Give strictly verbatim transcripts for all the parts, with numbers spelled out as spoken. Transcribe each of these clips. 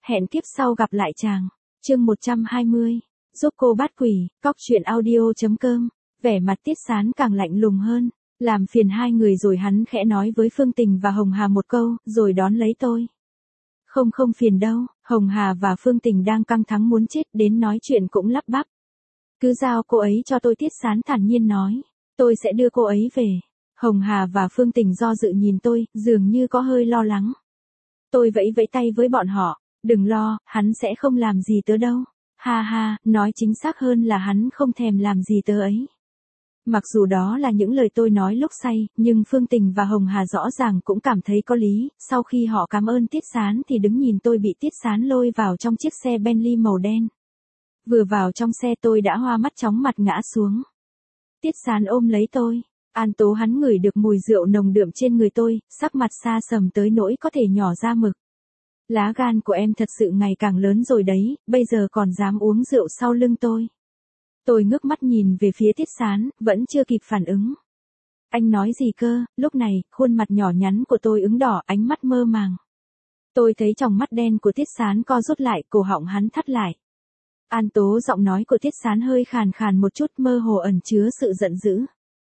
hẹn kiếp sau gặp lại chàng. Chương một trăm hai mươi. Giúp cô bắt quỷ, cóc truyện audio.com. Vẻ mặt Tiết Sán càng lạnh lùng hơn. Làm phiền hai người rồi hắn khẽ nói với Phương Tình và Hồng Hà một câu, rồi đón lấy tôi. Không không phiền đâu, Hồng Hà và Phương Tình đang căng thẳng muốn chết, đến nói chuyện cũng lắp bắp. Cứ giao cô ấy cho tôi, Tiết Sán thản nhiên nói. Tôi sẽ đưa cô ấy về. Hồng Hà và Phương Tình do dự nhìn tôi, dường như có hơi lo lắng. Tôi vẫy vẫy tay với bọn họ, đừng lo, hắn sẽ không làm gì tớ đâu. Ha ha, nói chính xác hơn là hắn không thèm làm gì tớ ấy. Mặc dù đó là những lời tôi nói lúc say, nhưng Phương Tình và Hồng Hà rõ ràng cũng cảm thấy có lý. Sau khi họ cảm ơn Tiết Sán thì đứng nhìn tôi bị Tiết Sán lôi vào trong chiếc xe Bentley màu đen. Vừa vào trong xe tôi đã hoa mắt chóng mặt ngã xuống. Tiết Sán ôm lấy tôi. An Tố hắn ngửi được mùi rượu nồng đượm trên người tôi, sắc mặt xa sầm tới nỗi có thể nhỏ ra mực. Lá gan của em thật sự ngày càng lớn rồi đấy, bây giờ còn dám uống rượu sau lưng tôi. Tôi ngước mắt nhìn về phía Tiết Sán, vẫn chưa kịp phản ứng. Anh nói gì cơ? Lúc này, khuôn mặt nhỏ nhắn của tôi ửng đỏ, ánh mắt mơ màng. Tôi thấy tròng mắt đen của Tiết Sán co rút lại, cổ họng hắn thắt lại. An Tố, giọng nói của Tiết Sán hơi khàn khàn một chút, mơ hồ ẩn chứa sự giận dữ.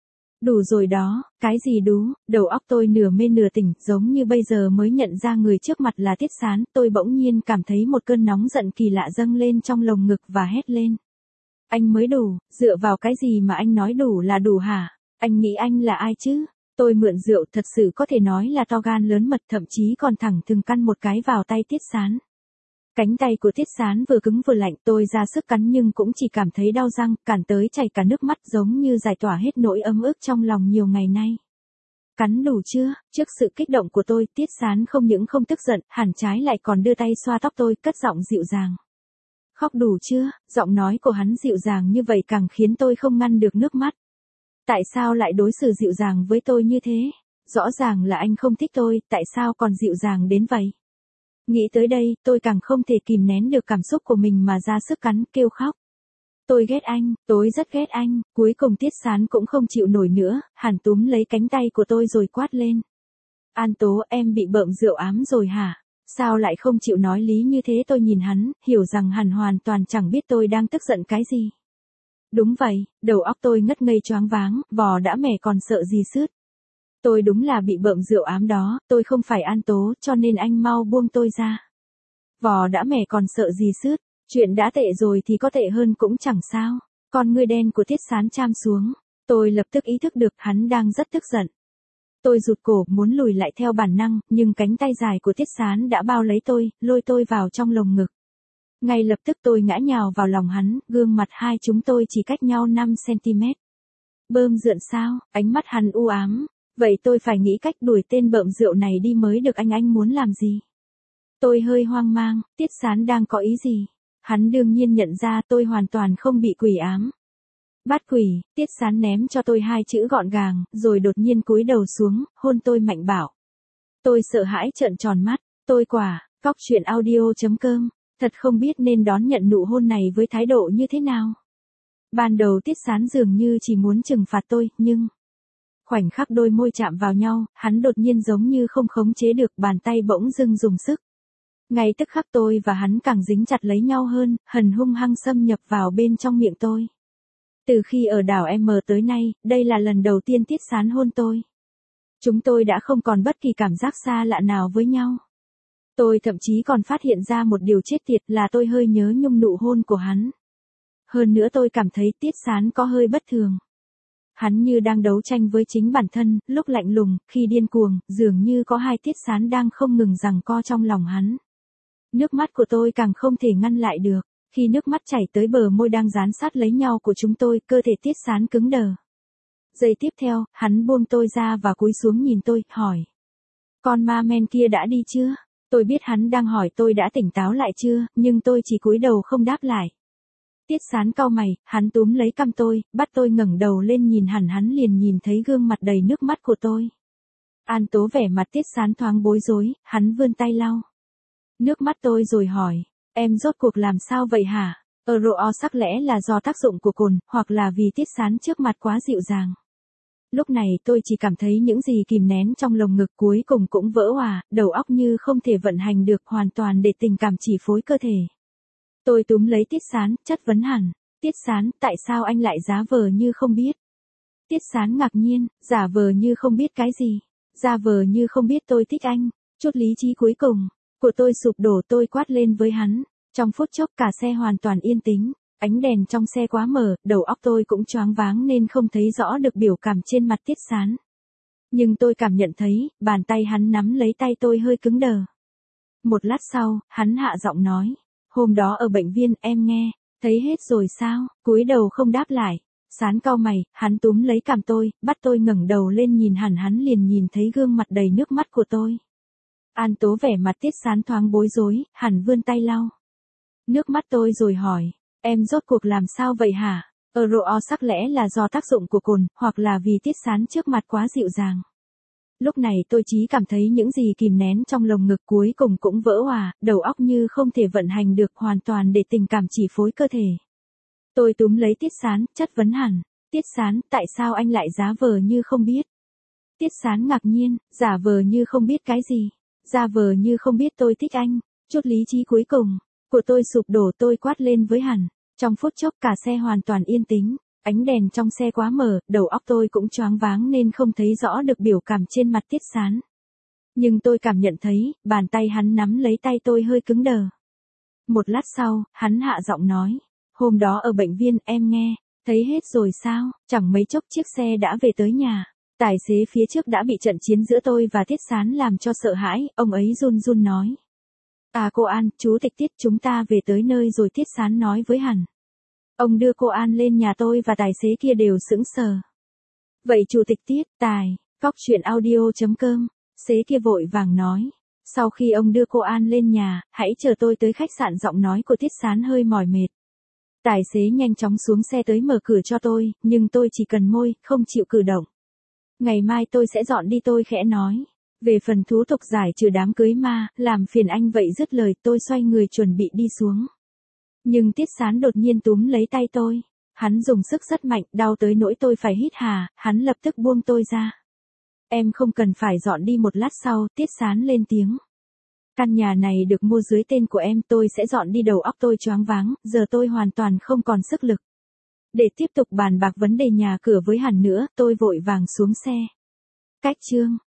Đủ rồi đó, cái gì đú, đầu óc tôi nửa mê nửa tỉnh, giống như bây giờ mới nhận ra người trước mặt là Tiết Sán. Tôi bỗng nhiên cảm thấy một cơn nóng giận kỳ lạ dâng lên trong lồng ngực và hét lên. Anh mới đủ, dựa vào cái gì mà anh nói đủ là đủ hả? Anh nghĩ anh là ai chứ? Tôi mượn rượu thật sự có thể nói là to gan lớn mật, thậm chí còn thẳng thừng căn một cái vào tay Tiết Sán. Cánh tay của Tiết Sán vừa cứng vừa lạnh, tôi ra sức cắn nhưng cũng chỉ cảm thấy đau răng, cản tới chảy cả nước mắt, giống như giải tỏa hết nỗi ấm ức trong lòng nhiều ngày nay. Cắn đủ chưa? Trước sự kích động của tôi, Tiết Sán không những không tức giận, hẳn trái lại còn đưa tay xoa tóc tôi, cất giọng dịu dàng. Khóc đủ chưa? Giọng nói của hắn dịu dàng như vậy càng khiến tôi không ngăn được nước mắt. Tại sao lại đối xử dịu dàng với tôi như thế? Rõ ràng là anh không thích tôi, tại sao còn dịu dàng đến vậy? Nghĩ tới đây, tôi càng không thể kìm nén được cảm xúc của mình mà ra sức cắn, kêu khóc. Tôi ghét anh, tôi rất ghét anh. Cuối cùng Tiết Sán cũng không chịu nổi nữa, hắn túm lấy cánh tay của tôi rồi quát lên. An Tố, em bị bợm rượu ám rồi hả? Sao lại không chịu nói lý như thế? Tôi nhìn hắn, hiểu rằng hắn hoàn toàn chẳng biết tôi đang tức giận cái gì. Đúng vậy, đầu óc tôi ngất ngây choáng váng, vò đã mẻ còn sợ gì sứt. Tôi đúng là bị bợm rượu ám đó, tôi không phải An Tố, cho nên anh mau buông tôi ra. Vò đã mẻ còn sợ gì sứt, chuyện đã tệ rồi thì có tệ hơn cũng chẳng sao. Con ngươi đen của Tiết Sán cham xuống, tôi lập tức ý thức được hắn đang rất tức giận. Tôi rụt cổ muốn lùi lại theo bản năng, nhưng cánh tay dài của Tiết Sán đã bao lấy tôi, lôi tôi vào trong lồng ngực. Ngay lập tức tôi ngã nhào vào lòng hắn, gương mặt hai chúng tôi chỉ cách nhau năm xăng-ti-mét. Bơm rượu sao? Ánh mắt hắn u ám. Vậy tôi phải nghĩ cách đuổi tên bợm rượu này đi mới được. Anh anh muốn làm gì? Tôi hơi hoang mang, Tiết Sán đang có ý gì? Hắn đương nhiên nhận ra tôi hoàn toàn không bị quỷ ám. Bắt quỷ, Tiết Sán ném cho tôi hai chữ gọn gàng, rồi đột nhiên cúi đầu xuống, hôn tôi mạnh bạo. Tôi sợ hãi trợn tròn mắt, tôi quả, cóc truyện audio.com, thật không biết nên đón nhận nụ hôn này với thái độ như thế nào. Ban đầu Tiết Sán dường như chỉ muốn trừng phạt tôi, nhưng... khoảnh khắc đôi môi chạm vào nhau, hắn đột nhiên giống như không khống chế được, bàn tay bỗng dưng dùng sức. Ngay tức khắc tôi và hắn càng dính chặt lấy nhau hơn, hần hung hăng xâm nhập vào bên trong miệng tôi. Từ khi ở đảo M tới nay, đây là lần đầu tiên Tiết Sán hôn tôi. Chúng tôi đã không còn bất kỳ cảm giác xa lạ nào với nhau. Tôi thậm chí còn phát hiện ra một điều chết tiệt là tôi hơi nhớ nhung nụ hôn của hắn. Hơn nữa tôi cảm thấy Tiết Sán có hơi bất thường. Hắn như đang đấu tranh với chính bản thân, lúc lạnh lùng, khi điên cuồng, dường như có hai Tiết Sán đang không ngừng giằng co trong lòng hắn. Nước mắt của tôi càng không thể ngăn lại được. Khi nước mắt chảy tới bờ môi đang dán sát lấy nhau của chúng tôi, cơ thể Tiết Sán cứng đờ. Giây tiếp theo, hắn buông tôi ra và cúi xuống nhìn tôi, hỏi. Con ma men kia đã đi chưa? Tôi biết hắn đang hỏi tôi đã tỉnh táo lại chưa, nhưng tôi chỉ cúi đầu không đáp lại. Tiết Sán cau mày, hắn túm lấy cằm tôi, bắt tôi ngẩng đầu lên nhìn hẳn, hắn liền nhìn thấy gương mặt đầy nước mắt của tôi. An Tố, vẻ mặt Tiết Sán thoáng bối rối, hắn vươn tay lau nước mắt tôi rồi hỏi. Em rốt cuộc làm sao vậy hả? Euro sắc lẽ là do tác dụng của cồn, hoặc là vì Tiết Sán trước mặt quá dịu dàng. Lúc này tôi chỉ cảm thấy những gì kìm nén trong lồng ngực cuối cùng cũng vỡ òa, đầu óc như không thể vận hành được hoàn toàn để tình cảm chi phối cơ thể. Tôi túm lấy Tiết Sán, chất vấn hẳn. Tiết Sán, tại sao anh lại giả vờ như không biết? Tiết Sán ngạc nhiên, giả vờ như không biết cái gì? Giả vờ như không biết tôi thích anh. Chút lý trí cuối cùng của tôi sụp đổ, tôi quát lên với hắn. Trong phút chốc cả xe hoàn toàn yên tĩnh. Ánh đèn trong xe quá mờ, đầu óc tôi cũng choáng váng nên không thấy rõ được biểu cảm trên mặt Tiết Sán. Nhưng tôi cảm nhận thấy, bàn tay hắn nắm lấy tay tôi hơi cứng đờ. Một lát sau, hắn hạ giọng nói. Hôm đó ở bệnh viện em nghe, thấy hết rồi sao? Cúi đầu không đáp lại. Sán cau mày, hắn túm lấy cằm tôi, bắt tôi ngẩng đầu lên nhìn hẳn, hắn liền nhìn thấy gương mặt đầy nước mắt của tôi. An Tố vẻ mặt Tiết Sán thoáng bối rối, hẳn vươn tay lau nước mắt tôi rồi hỏi. Em rốt cuộc làm sao vậy hả? Ở rộ sắc lẽ là do tác dụng của cồn, hoặc là vì Tiết Sán trước mặt quá dịu dàng. Lúc này tôi chỉ cảm thấy những gì kìm nén trong lồng ngực cuối cùng cũng vỡ òa, đầu óc như không thể vận hành được hoàn toàn để tình cảm chi phối cơ thể. Tôi túm lấy Tiết Sán, chất vấn hẳn. Tiết Sán, tại sao anh lại giả vờ như không biết? Tiết Sán ngạc nhiên, giả vờ như không biết cái gì? Giả vờ như không biết tôi thích anh. Chút lý trí cuối cùng của tôi sụp đổ, tôi quát lên với hẳn. Trong phút chốc cả xe hoàn toàn yên tĩnh. Ánh đèn trong xe quá mờ, đầu óc tôi cũng choáng váng nên không thấy rõ được biểu cảm trên mặt Tiết Sán. Nhưng tôi cảm nhận thấy, bàn tay hắn nắm lấy tay tôi hơi cứng đờ. Một lát sau, hắn hạ giọng nói. Hôm đó ở bệnh viện em nghe, thấy hết rồi sao? Chẳng mấy chốc chiếc xe đã về tới nhà. Tài xế phía trước đã bị trận chiến giữa tôi và Tiết Sán làm cho sợ hãi, ông ấy run run nói. À cô An, chú Tịch Tiết, chúng ta về tới nơi rồi, Tiết Sán nói với hẳn. Ông đưa cô An lên nhà, tôi và tài xế kia đều sững sờ. Vậy Chủ tịch Tiết, tài, cóc truyện audio chấm com, xế kia vội vàng nói. Sau khi ông đưa cô An lên nhà, hãy chờ tôi tới khách sạn, giọng nói của Tiết Sán hơi mỏi mệt. Tài xế nhanh chóng xuống xe tới mở cửa cho tôi, nhưng tôi chỉ cần môi, không chịu cử động. Ngày mai tôi sẽ dọn đi, tôi khẽ nói. Về phần thủ tục giải trừ đám cưới ma, làm phiền anh vậy. Dứt lời tôi xoay người chuẩn bị đi xuống. Nhưng Tiết Sán đột nhiên túm lấy tay tôi. Hắn dùng sức rất mạnh, đau tới nỗi tôi phải hít hà, hắn lập tức buông tôi ra. Em không cần phải dọn đi. Một lát sau, Tiết Sán lên tiếng. Căn nhà này được mua dưới tên của em, tôi sẽ dọn đi. Đầu óc tôi choáng váng, giờ tôi hoàn toàn không còn sức lực để tiếp tục bàn bạc vấn đề nhà cửa với hẳn nữa, tôi vội vàng xuống xe. Cách chương